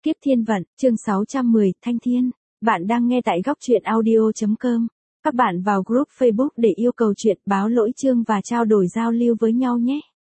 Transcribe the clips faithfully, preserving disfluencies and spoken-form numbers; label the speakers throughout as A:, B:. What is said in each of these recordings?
A: Kiếp thiên vận, chương sáu trăm mười, Thanh Thiên. Bạn đang nghe tại góc truyện audio chấm com. Các bạn vào group Facebook để yêu cầu chuyện, báo lỗi chương và trao đổi giao lưu với nhau nhé.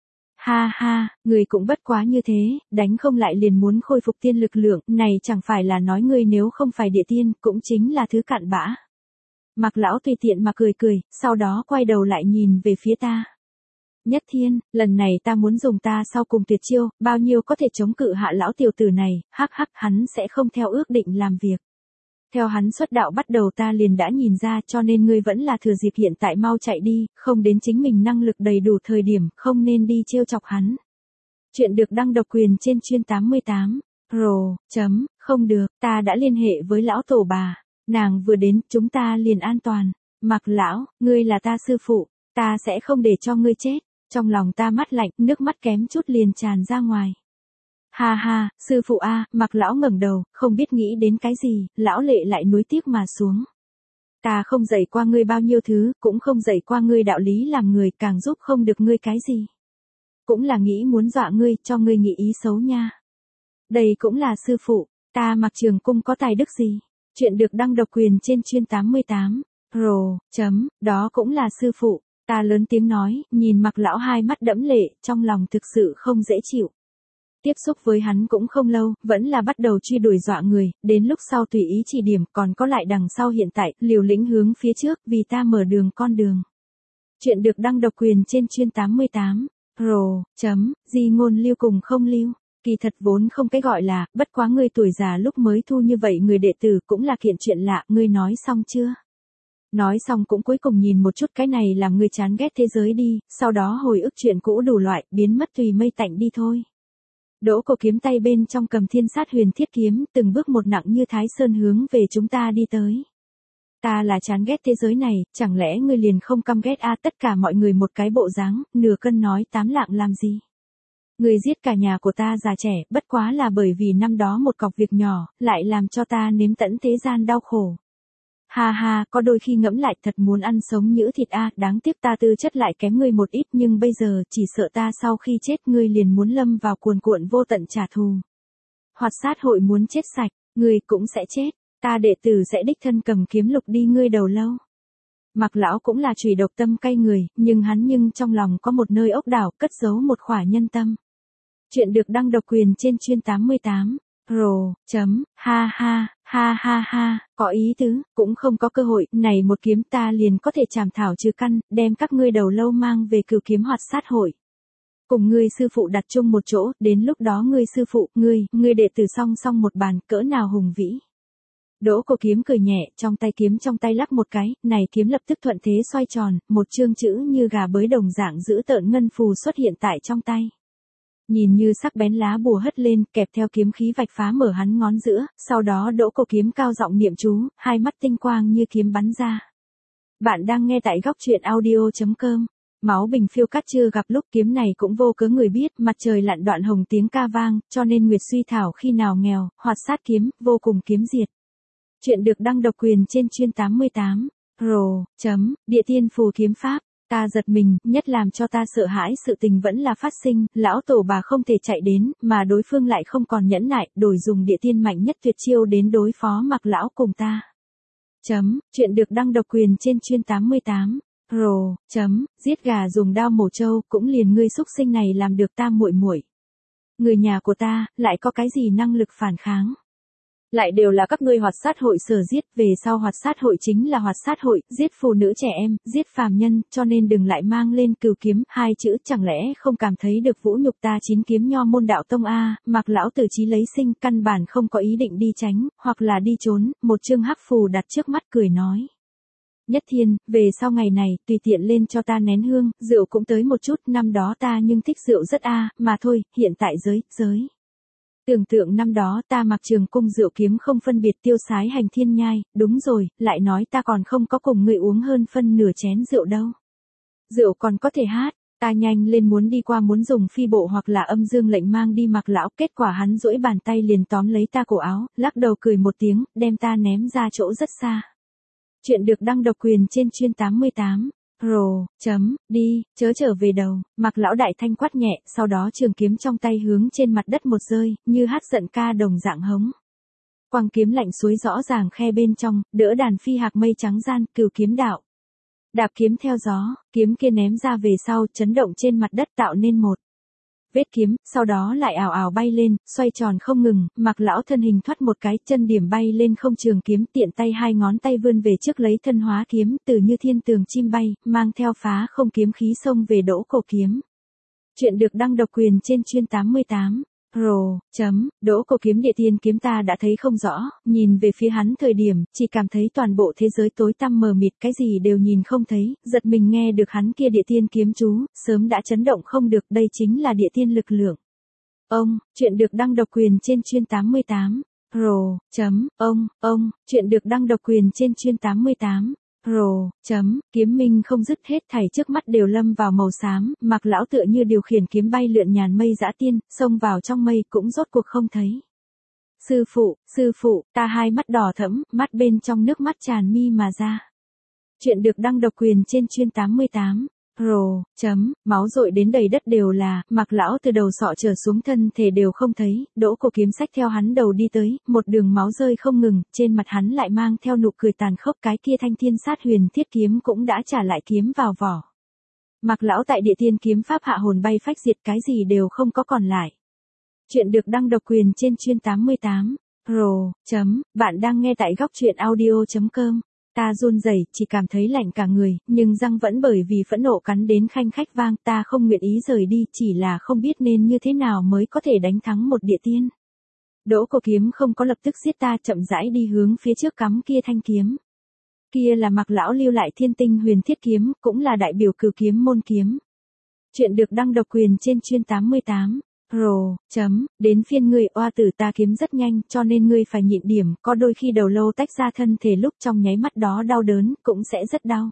A: Ha ha, người cũng bất quá như thế, đánh không lại liền muốn khôi phục tiên lực lượng, này chẳng phải là nói ngươi nếu không phải địa tiên, cũng chính là thứ cặn bã. Mạc lão tùy tiện mà cười cười, sau đó quay đầu lại nhìn về phía ta. Nhất Thiên, lần này ta muốn dùng ta sau cùng tuyệt chiêu, bao nhiêu có thể chống cự hạ lão tiểu tử này, hắc hắc hắn sẽ không theo ước định làm việc. Theo hắn xuất đạo bắt đầu ta liền đã nhìn ra cho nên ngươi vẫn là thừa dịp hiện tại mau chạy đi, không đến chính mình năng lực đầy đủ thời điểm, không nên đi trêu chọc hắn. Chuyện được đăng độc quyền trên chuyên tám mươi tám, pro, chấm, không được, ta đã liên hệ với lão tổ bà, nàng vừa đến, chúng ta liền an toàn. Mạc lão, ngươi là ta sư phụ, ta sẽ không để cho ngươi chết. Trong lòng ta mắt lạnh, nước mắt kém chút liền tràn ra ngoài. Ha ha, sư phụ a, Mạc lão ngẩng đầu, không biết nghĩ đến cái gì, lão lệ lại nuối tiếc mà xuống. Ta không dạy qua ngươi bao nhiêu thứ, cũng không dạy qua ngươi đạo lý làm người, càng giúp không được ngươi cái gì. Cũng là nghĩ muốn dọa ngươi, cho ngươi nghĩ ý xấu nha. Đây cũng là sư phụ, ta Mạc Trường Cung có tài đức gì? Chuyện được đăng độc quyền trên chuyên tám mươi tám, pro, chấm, đó cũng là sư phụ. Ta lớn tiếng nói, nhìn Mạc lão hai mắt đẫm lệ, trong lòng thực sự không dễ chịu. Tiếp xúc với hắn cũng không lâu, vẫn là bắt đầu truy đuổi dọa người, đến lúc sau tùy ý chỉ điểm, còn có lại đằng sau hiện tại, liều lĩnh hướng phía trước, vì ta mở đường con đường. Chuyện được đăng độc quyền trên chuyên tám mươi tám, pro, chấm, di ngôn lưu cùng không lưu. Kỳ thật vốn không cái gọi là, bất quá ngươi tuổi già lúc mới thu như vậy người đệ tử cũng là kiện chuyện lạ, ngươi nói xong chưa? Nói xong cũng cuối cùng nhìn một chút cái này làm ngươi chán ghét thế giới đi, sau đó hồi ức chuyện cũ đủ loại, biến mất tùy mây tạnh đi thôi. Đỗ Cổ kiếm tay bên trong cầm thiên sát huyền thiết kiếm, từng bước một nặng như thái sơn hướng về chúng ta đi tới. Ta là chán ghét thế giới này, chẳng lẽ ngươi liền không căm ghét a à, tất cả mọi người một cái bộ dáng, nửa cân nói tám lạng làm gì. Ngươi giết cả nhà của ta già trẻ, bất quá là bởi vì năm đó một cọc việc nhỏ, lại làm cho ta nếm tận thế gian đau khổ. Ha ha, có đôi khi ngẫm lại thật muốn ăn sống nhỡ thịt a, đáng tiếc ta tư chất lại kém ngươi một ít nhưng bây giờ chỉ sợ ta sau khi chết ngươi liền muốn lâm vào cuồn cuộn vô tận trả thù. Hoạt sát hội muốn chết sạch, ngươi cũng sẽ chết, ta đệ tử sẽ đích thân cầm kiếm lục đi ngươi đầu lâu. Mạc lão cũng là chùy độc tâm cay người, nhưng hắn nhưng trong lòng có một nơi ốc đảo cất giấu một khỏa nhân tâm. Chuyện được đăng độc quyền trên chuyên tám mươi tám. Pro, chấm, ha ha, ha ha ha, có ý tứ, cũng không có cơ hội, này một kiếm ta liền có thể chảm thảo trừ căn, đem các ngươi đầu lâu mang về cửu kiếm hoạt sát hội. Cùng ngươi sư phụ đặt chung một chỗ, đến lúc đó ngươi sư phụ, ngươi, ngươi đệ tử song song một bàn, cỡ nào hùng vĩ. Đỗ Cổ kiếm cười nhẹ, trong tay kiếm trong tay lắc một cái, này kiếm lập tức thuận thế xoay tròn, một chương chữ như gà bới đồng dạng giữ tợn ngân phù xuất hiện tại trong tay. Nhìn như sắc bén lá bùa hất lên, kẹp theo kiếm khí vạch phá mở hắn ngón giữa, sau đó Đỗ Cổ kiếm cao giọng niệm chú, hai mắt tinh quang như kiếm bắn ra. Bạn đang nghe tại góc truyện audio chấm com. Máu bình phiêu cắt chưa gặp lúc kiếm này cũng vô cớ người biết, mặt trời lặn đoạn hồng tiếng ca vang, cho nên Nguyệt suy thảo khi nào nghèo, hoạt sát kiếm, vô cùng kiếm diệt. Chuyện được đăng độc quyền trên chuyên tám mươi tám, pro, chấm, địa tiên phù kiếm pháp. Ta giật mình, nhất làm cho ta sợ hãi sự tình vẫn là phát sinh, lão tổ bà không thể chạy đến, mà đối phương lại không còn nhẫn nại, đổi dùng địa tiên mạnh nhất tuyệt chiêu đến đối phó Mạc lão cùng ta. Chấm, chuyện được đăng độc quyền trên chuyên tám mươi tám, pro, chấm, giết gà dùng dao mổ trâu, cũng liền ngươi xúc sinh này làm được ta muội muội. Người nhà của ta, lại có cái gì năng lực phản kháng? Lại đều là các ngươi hoạt sát hội sở giết, về sau hoạt sát hội chính là hoạt sát hội, giết phụ nữ trẻ em, giết phàm nhân, cho nên đừng lại mang lên cửu kiếm, hai chữ, chẳng lẽ không cảm thấy được vũ nhục ta chín kiếm nho môn đạo tông a, Mạc lão tử chí lấy sinh, căn bản không có ý định đi tránh, hoặc là đi trốn, một chương hắc phù đặt trước mắt cười nói. Nhất Thiên, về sau ngày này, tùy tiện lên cho ta nén hương, rượu cũng tới một chút, năm đó ta nhưng thích rượu rất a, mà thôi, hiện tại giới, giới. Tưởng tượng năm đó ta Mạc Trường Cung rượu kiếm không phân biệt tiêu sái hành thiên nhai, đúng rồi, lại nói ta còn không có cùng người uống hơn phân nửa chén rượu đâu. Rượu còn có thể hát, ta nhanh lên muốn đi qua muốn dùng phi bộ hoặc là âm dương lệnh mang đi Mạc lão, kết quả hắn duỗi bàn tay liền tóm lấy ta cổ áo, lắc đầu cười một tiếng, đem ta ném ra chỗ rất xa. Chuyện được đăng độc quyền trên chuyên tám mươi tám, Rồ, chấm, đi, chớ trở về đầu, Mạc lão đại thanh quát nhẹ, sau đó trường kiếm trong tay hướng trên mặt đất một rơi, như hát giận ca đồng dạng hống. Quang kiếm lạnh suối rõ ràng khe bên trong, đỡ đàn phi hạc mây trắng gian, cửu kiếm đạo. Đạp kiếm theo gió, kiếm kia ném ra về sau, chấn động trên mặt đất tạo nên một vết kiếm, sau đó lại ảo ảo bay lên, xoay tròn không ngừng, Mạc lão thân hình thoát một cái, chân điểm bay lên không trường kiếm, tiện tay hai ngón tay vươn về trước lấy thân hóa kiếm, từ như thiên tường chim bay, mang theo phá không kiếm khí xông về Đỗ Cổ Kiếm. Chuyện được đăng độc quyền trên chuyên tám mươi tám. Rồ, chấm, Đỗ Cổ Kiếm địa tiên kiếm ta đã thấy không rõ, nhìn về phía hắn thời điểm, chỉ cảm thấy toàn bộ thế giới tối tăm mờ mịt, cái gì đều nhìn không thấy, giật mình nghe được hắn kia địa tiên kiếm chú, sớm đã chấn động không được, đây chính là địa tiên lực lượng. Ông, chuyện được đăng độc quyền trên chuyên tám mươi tám. Rồ, chấm, ông, ông, chuyện được đăng độc quyền trên chuyên tám mươi tám. Rồ, chấm, kiếm minh không dứt hết thảy trước mắt đều lâm vào màu xám, Mạc lão tựa như điều khiển kiếm bay lượn nhàn mây dã tiên, xông vào trong mây cũng rốt cuộc không thấy. Sư phụ, sư phụ, ta hai mắt đỏ thẫm, mắt bên trong nước mắt tràn mi mà ra. Chuyện được đăng độc quyền trên chuyên tám mươi tám. Rồ, chấm, máu dội đến đầy đất đều là, Mạc lão từ đầu sọ trở xuống thân thể đều không thấy, Đỗ Cổ Kiếm xách theo hắn đầu đi tới, một đường máu rơi không ngừng, trên mặt hắn lại mang theo nụ cười tàn khốc, cái kia thanh thiên sát huyền thiết kiếm cũng đã trả lại kiếm vào vỏ. Mạc lão tại địa tiên kiếm pháp hạ hồn bay phách diệt, cái gì đều không có còn lại. Chuyện được đăng độc quyền trên chuyên tám mươi tám. Rồ, chấm, bạn đang nghe tại góc truyện audio chấm com. Ta run rẩy, chỉ cảm thấy lạnh cả người, nhưng răng vẫn bởi vì phẫn nộ cắn đến khanh khách vang, ta không nguyện ý rời đi, chỉ là không biết nên như thế nào mới có thể đánh thắng một địa tiên. Đỗ Cổ Kiếm không có lập tức giết ta, chậm rãi đi hướng phía trước cắm kia thanh kiếm. Kia là Mạc lão lưu lại thiên tinh huyền thiết kiếm, cũng là đại biểu cửu kiếm môn kiếm. Chuyện được đăng độc quyền trên chuyên tám mươi tám. Rồ, chấm, đến phiên ngươi oa tử, ta kiếm rất nhanh, cho nên ngươi phải nhịn điểm, có đôi khi đầu lâu tách ra thân thể lúc trong nháy mắt đó đau đớn, cũng sẽ rất đau.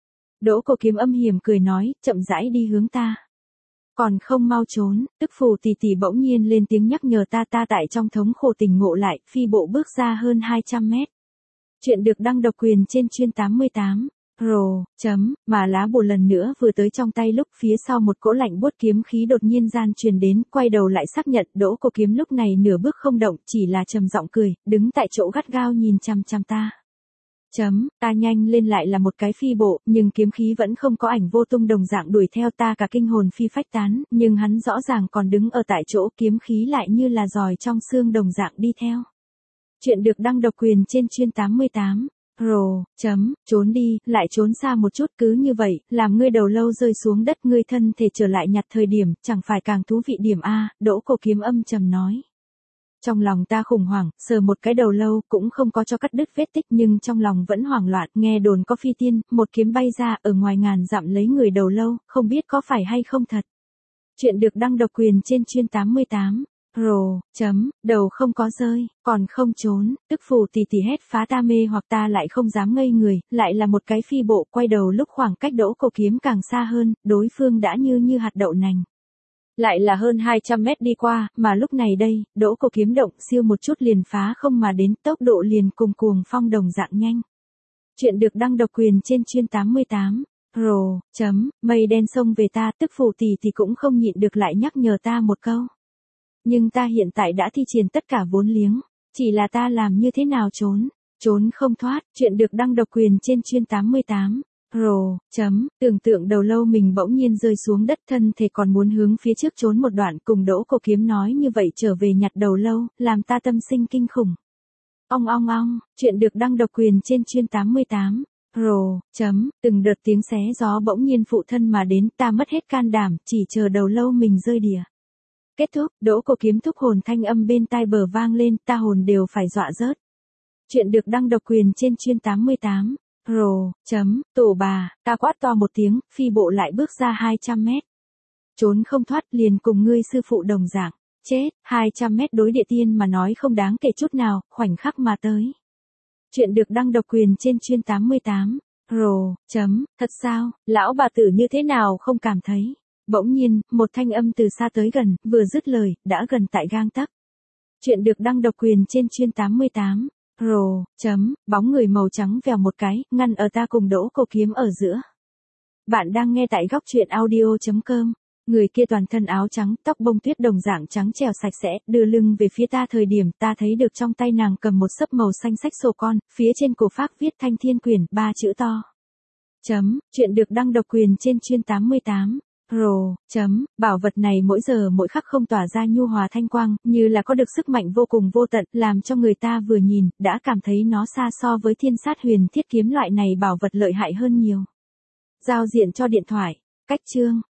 A: Đỗ Cổ Kiếm âm hiểm cười nói, chậm rãi đi hướng ta. Còn không mau trốn, tức phù tỷ tỷ bỗng nhiên lên tiếng nhắc nhở ta, ta tại trong thống khổ tỉnh ngộ lại, phi bộ bước ra hơn hai trăm mét. Chuyện được đăng độc quyền trên chuyên tám mươi tám. Rồ, chấm, mà lá bùa lần nữa vừa tới trong tay lúc phía sau một cỗ lạnh buốt kiếm khí đột nhiên gian truyền đến, quay đầu lại xác nhận, Đỗ Cổ Kiếm lúc này nửa bước không động, chỉ là trầm giọng cười, đứng tại chỗ gắt gao nhìn chằm chằm ta. Chấm, ta nhanh lên lại là một cái phi bộ, nhưng kiếm khí vẫn không có ảnh vô tung đồng dạng đuổi theo ta, cả kinh hồn phi phách tán, nhưng hắn rõ ràng còn đứng ở tại chỗ, kiếm khí lại như là giòi trong xương đồng dạng đi theo. Chuyện được đăng độc quyền trên chuyên tám mươi tám. Rồ, chấm, trốn đi, lại trốn xa một chút, cứ như vậy, làm ngươi đầu lâu rơi xuống đất, ngươi thân thể trở lại nhặt thời điểm, chẳng phải càng thú vị điểm a, Đỗ Cổ Kiếm âm trầm nói. Trong lòng ta khủng hoảng, sờ một cái đầu lâu, cũng không có cho cắt đứt vết tích, nhưng trong lòng vẫn hoảng loạn, nghe đồn có phi tiên, một kiếm bay ra, ở ngoài ngàn dặm lấy người đầu lâu, không biết có phải hay không thật. Chuyện được đăng độc quyền trên chuyên tám mươi tám. Rồ, chấm, đầu không có rơi, còn không trốn, tức phù tỷ tỷ hét phá ta mê hoặc ta lại không dám ngây người, lại là một cái phi bộ, quay đầu lúc khoảng cách Đỗ Cổ Kiếm càng xa hơn, đối phương đã như như hạt đậu nành. Lại là hơn hai trăm mét đi qua, mà lúc này đây, Đỗ Cổ Kiếm động siêu một chút liền phá không mà đến, tốc độ liền cùng cuồng phong đồng dạng nhanh. Chuyện được đăng độc quyền trên chuyên tám mươi tám. Rồ, chấm, mây đen xông về ta, tức phù tỷ tỷ cũng không nhịn được lại nhắc nhở ta một câu. Nhưng ta hiện tại đã thi triển tất cả vốn liếng, chỉ là ta làm như thế nào trốn, trốn không thoát, chuyện được đăng độc quyền trên chuyên tám mươi tám. Rồ, chấm, tưởng tượng đầu lâu mình bỗng nhiên rơi xuống đất, thân thể còn muốn hướng phía trước trốn một đoạn, cùng Đỗ Cổ Kiếm nói như vậy trở về nhặt đầu lâu, làm ta tâm sinh kinh khủng. Ong ong ong, chuyện được đăng độc quyền trên chuyên tám mươi tám. Rồ, chấm, từng đợt tiếng xé gió bỗng nhiên phụ thân mà đến, ta mất hết can đảm, chỉ chờ đầu lâu mình rơi đìa. Kết thúc, Đỗ Cổ Kiếm thúc hồn thanh âm bên tai bờ vang lên, ta hồn đều phải dọa rớt. Chuyện được đăng độc quyền trên chuyên tám mươi tám. Rồ, chấm, tổ bà, ta quát to một tiếng, phi bộ lại bước ra hai trăm mét. Trốn không thoát, liền cùng ngươi sư phụ đồng dạng. Chết, hai trăm mét đối địa tiên mà nói không đáng kể chút nào, khoảnh khắc mà tới. Chuyện được đăng độc quyền trên chuyên tám mươi tám. Rồ, chấm, thật sao, lão bà tử như thế nào không cảm thấy. Bỗng nhiên, một thanh âm từ xa tới gần, vừa dứt lời, đã gần tại gang tấc. Chuyện được đăng độc quyền trên chuyên tám mươi tám. Rồ, chấm, bóng người màu trắng vèo một cái, ngăn ở ta cùng Đỗ Cổ Kiếm ở giữa. Bạn đang nghe tại góc truyện audio chấm com. Người kia toàn thân áo trắng, tóc bông tuyết đồng dạng trắng trẻo sạch sẽ, đưa lưng về phía ta thời điểm ta thấy được trong tay nàng cầm một xấp màu xanh sách sổ con, phía trên cổ phác viết Thanh Thiên Quyển, ba chữ to. Chấm, chuyện được đăng độc quyền trên chuyên tám mươi tám. Pro, chấm, bảo vật này mỗi giờ mỗi khắc không tỏa ra nhu hòa thanh quang, như là có được sức mạnh vô cùng vô tận, làm cho người ta vừa nhìn, đã cảm thấy nó xa so với thiên sát huyền thiết kiếm loại này bảo vật lợi hại hơn nhiều. Giao diện cho điện thoại. Cách chương.